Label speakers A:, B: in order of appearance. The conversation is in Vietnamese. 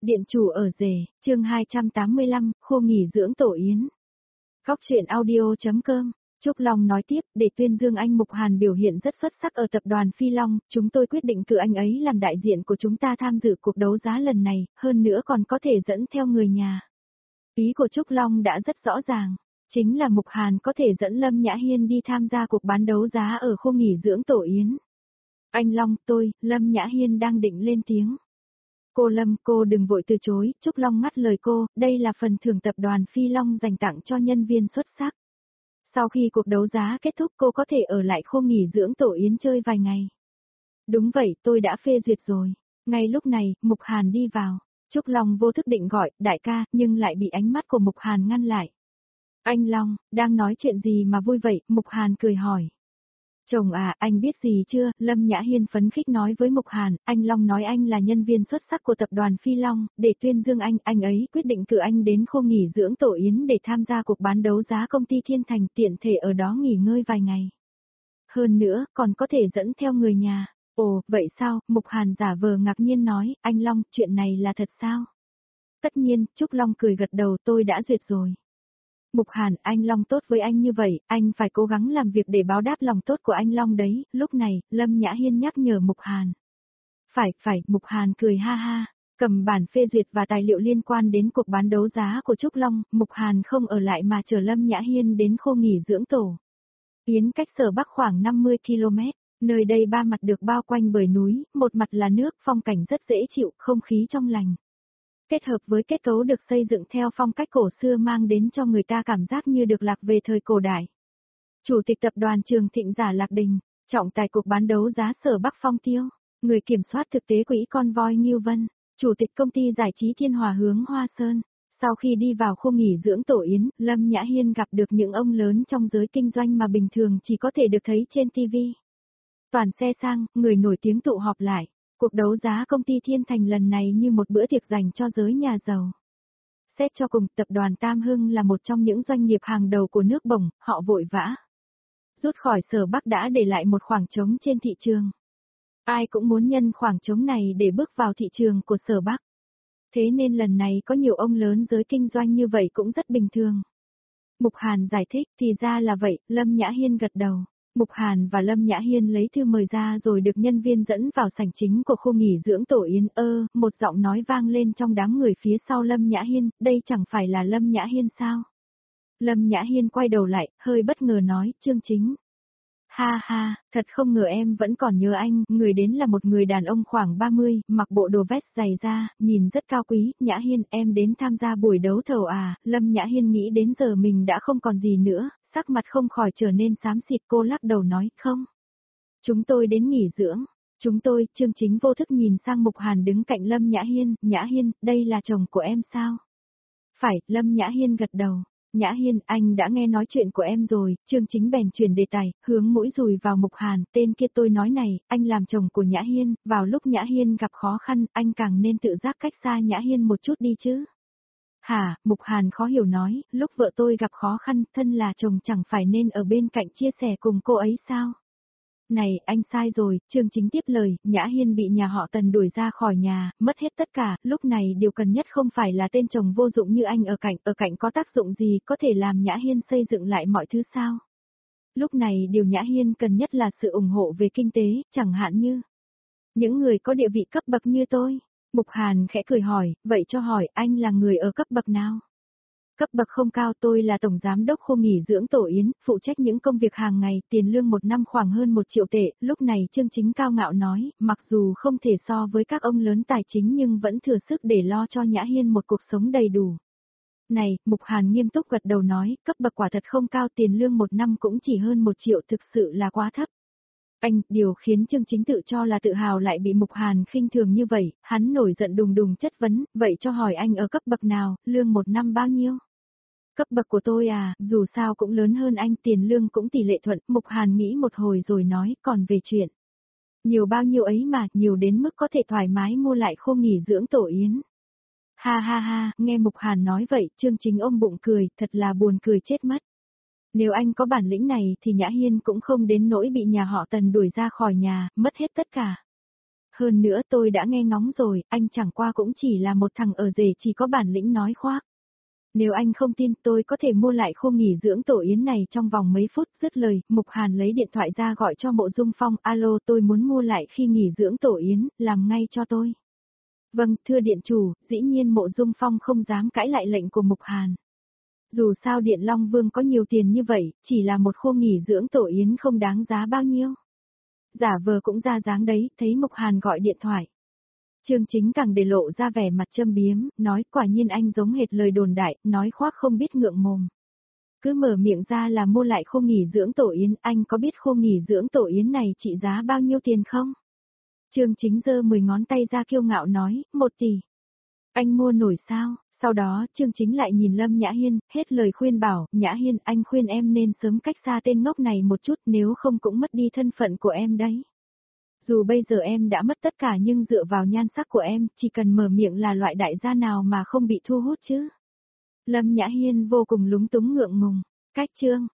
A: Điện chủ ở rể, chương 285, khô nghỉ dưỡng tổ yến. Góc truyện audio.com. Trúc Long nói tiếp, để tuyên dương anh Mục Hàn biểu hiện rất xuất sắc ở tập đoàn Phi Long, chúng tôi quyết định cử anh ấy làm đại diện của chúng ta tham dự cuộc đấu giá lần này, hơn nữa còn có thể dẫn theo người nhà. Ý của Trúc Long đã rất rõ ràng, chính là Mục Hàn có thể dẫn Lâm Nhã Hiên đi tham gia cuộc bán đấu giá ở khu nghỉ dưỡng tổ yến. Anh Long, Lâm Nhã Hiên đang định lên tiếng. Cô Lâm, cô đừng vội từ chối, Trúc Long ngắt lời cô, đây là phần thưởng tập đoàn Phi Long dành tặng cho nhân viên xuất sắc. Sau khi cuộc đấu giá kết thúc cô có thể ở lại khu nghỉ dưỡng tổ yến chơi vài ngày. Đúng vậy, tôi đã phê duyệt rồi. Ngay lúc này, Mục Hàn đi vào. Trúc Long vô thức định gọi, đại ca, nhưng lại bị ánh mắt của Mục Hàn ngăn lại. Anh Long, đang nói chuyện gì mà vui vậy? Mục Hàn cười hỏi. Chồng à, anh biết gì chưa? Lâm Nhã Hiên phấn khích nói với Mục Hàn, anh Long nói anh là nhân viên xuất sắc của tập đoàn Phi Long, để tuyên dương anh ấy quyết định cử anh đến khu nghỉ dưỡng tổ yến để tham gia cuộc bán đấu giá công ty Thiên Thành, tiện thể ở đó nghỉ ngơi vài ngày. Hơn nữa, còn có thể dẫn theo người nhà. Ồ, vậy sao? Mục Hàn giả vờ ngạc nhiên nói, anh Long, chuyện này là thật sao? Tất nhiên, Trúc Long cười gật đầu, tôi đã duyệt rồi. Mục Hàn, anh Long tốt với anh như vậy, anh phải cố gắng làm việc để báo đáp lòng tốt của anh Long đấy. Lúc này, Lâm Nhã Hiên nhắc nhở Mục Hàn. Phải, Mục Hàn cười ha ha, cầm bản phê duyệt và tài liệu liên quan đến cuộc bán đấu giá của Trúc Long, Mục Hàn không ở lại mà chở Lâm Nhã Hiên đến khu nghỉ dưỡng tổ yến cách Sở Bắc khoảng 50 km, nơi đây ba mặt được bao quanh bởi núi, một mặt là nước, phong cảnh rất dễ chịu, không khí trong lành. Kết hợp với kết cấu được xây dựng theo phong cách cổ xưa mang đến cho người ta cảm giác như được lạc về thời cổ đại. Chủ tịch tập đoàn Trường Thịnh Giả Lạc Đình, trọng tài cuộc bán đấu giá Sở Bắc Phong Tiêu, người kiểm soát thực tế quỹ con voi Ngưu Vân, chủ tịch công ty giải trí Thiên Hòa Hướng Hoa Sơn. Sau khi đi vào khu nghỉ dưỡng tổ yến, Lâm Nhã Hiên gặp được những ông lớn trong giới kinh doanh mà bình thường chỉ có thể được thấy trên TV. Toàn xe sang, người nổi tiếng tụ họp lại. Cuộc đấu giá công ty Thiên Thành lần này như một bữa tiệc dành cho giới nhà giàu. Xét cho cùng, tập đoàn Tam Hưng là một trong những doanh nghiệp hàng đầu của nước Bồng, họ vội vã rút khỏi Sở Bắc đã để lại một khoảng trống trên thị trường. Ai cũng muốn nhân khoảng trống này để bước vào thị trường của Sở Bắc. Thế nên lần này có nhiều ông lớn giới kinh doanh như vậy cũng rất bình thường. Mục Hàn giải thích, thì ra là vậy, Lâm Nhã Hiên gật đầu. Mục Hàn và Lâm Nhã Hiên lấy thư mời ra rồi được nhân viên dẫn vào sảnh chính của khu nghỉ dưỡng tổ yến. Một giọng nói vang lên trong đám người phía sau Lâm Nhã Hiên, đây chẳng phải là Lâm Nhã Hiên sao? Lâm Nhã Hiên quay đầu lại, hơi bất ngờ nói, Chương Chính. Ha ha, thật không ngờ em vẫn còn nhớ anh, người đến là một người đàn ông khoảng 30, mặc bộ đồ vest dày da, nhìn rất cao quý. Nhã Hiên, em đến tham gia buổi đấu thầu à? Lâm Nhã Hiên nghĩ đến giờ mình đã không còn gì nữa, sắc mặt không khỏi trở nên xám xịt, cô lắc đầu nói, không. Chúng tôi đến nghỉ dưỡng. Chúng tôi, Chương Chính vô thức nhìn sang Mục Hàn đứng cạnh Lâm Nhã Hiên, Nhã Hiên, đây là chồng của em sao? Phải, Lâm Nhã Hiên gật đầu. Nhã Hiên, anh đã nghe nói chuyện của em rồi. Chương Chính bèn chuyển đề tài, hướng mũi dùi vào Mục Hàn, tên kia tôi nói này, anh làm chồng của Nhã Hiên, vào lúc Nhã Hiên gặp khó khăn, anh càng nên tự giác cách xa Nhã Hiên một chút đi chứ. Hả? Mục Hàn khó hiểu nói, lúc vợ tôi gặp khó khăn, thân là chồng chẳng phải nên ở bên cạnh chia sẻ cùng cô ấy sao? Này, anh sai rồi, Chương Chính tiếp lời, Nhã Hiên bị nhà họ Tần đuổi ra khỏi nhà, mất hết tất cả, lúc này điều cần nhất không phải là tên chồng vô dụng như anh ở cạnh có tác dụng gì, có thể làm Nhã Hiên xây dựng lại mọi thứ sao? Lúc này điều Nhã Hiên cần nhất là sự ủng hộ về kinh tế, chẳng hạn như những người có địa vị cấp bậc như tôi. Mục Hàn khẽ cười hỏi, vậy cho hỏi anh là người ở cấp bậc nào? Cấp bậc không cao, tôi là tổng giám đốc khu nghỉ dưỡng tổ yến, phụ trách những công việc hàng ngày, tiền lương một năm khoảng hơn 1 triệu tệ. Lúc này Chương Chính cao ngạo nói, mặc dù không thể so với các ông lớn tài chính nhưng vẫn thừa sức để lo cho Nhã Hiên một cuộc sống đầy đủ. Này, Mục Hàn nghiêm túc gật đầu nói, cấp bậc quả thật không cao, tiền lương một năm cũng chỉ hơn 1 triệu, thực sự là quá thấp. Điều khiến Chương Chính tự cho là tự hào lại bị Mục Hàn khinh thường như vậy, hắn nổi giận đùng đùng chất vấn, vậy cho hỏi anh ở cấp bậc nào, lương một năm bao nhiêu? Cấp bậc của tôi à, dù sao cũng lớn hơn anh, tiền lương cũng tỷ lệ thuận. Mục Hàn nghĩ một hồi rồi nói, còn về chuyện nhiều bao nhiêu ấy mà, nhiều đến mức có thể thoải mái mua lại khu nghỉ dưỡng tổ yến. Ha ha ha, nghe Mục Hàn nói vậy, Chương Chính ôm bụng cười, thật là buồn cười chết mất. Nếu anh có bản lĩnh này thì Nhã Hiên cũng không đến nỗi bị nhà họ Tần đuổi ra khỏi nhà, mất hết tất cả. hơn nữa tôi đã nghe ngóng rồi, anh chẳng qua cũng chỉ là một thằng ở rể chỉ có bản lĩnh nói khoác. Nếu anh không tin tôi có thể mua lại khu nghỉ dưỡng Tổ Yến này trong vòng mấy phút. Dứt lời, Mục Hàn lấy điện thoại ra gọi cho Mộ Dung Phong, alo tôi muốn mua lại khi nghỉ dưỡng Tổ Yến, làm ngay cho tôi. Vâng, thưa điện chủ, dĩ nhiên Mộ Dung Phong không dám cãi lại lệnh của Mục Hàn. Dù sao Điện Long Vương có nhiều tiền như vậy, chỉ là một khu nghỉ dưỡng Tổ Yến không đáng giá bao nhiêu. Giả vờ cũng ra dáng đấy, thấy Mục Hàn gọi điện thoại. Chương Chính càng để lộ ra vẻ mặt châm biếm, nói quả nhiên anh giống hệt lời đồn đại, nói khoác không biết ngượng mồm. Cứ mở miệng ra là mua lại khu nghỉ dưỡng Tổ Yến, anh có biết khu nghỉ dưỡng Tổ Yến này trị giá bao nhiêu tiền không? Chương Chính giơ 10 ngón tay ra kiêu ngạo nói, 1 tỷ. Anh mua nổi sao? Sau đó Chương Chính lại nhìn Lâm Nhã Hiên, hết lời khuyên bảo, Nhã Hiên anh khuyên em nên sớm cách xa tên ngốc này một chút nếu không cũng mất đi thân phận của em đấy. Dù bây giờ em đã mất tất cả nhưng dựa vào nhan sắc của em, chỉ cần mở miệng là loại đại gia nào mà không bị thu hút chứ. Lâm Nhã Hiên vô cùng lúng túng ngượng ngùng, cách chương.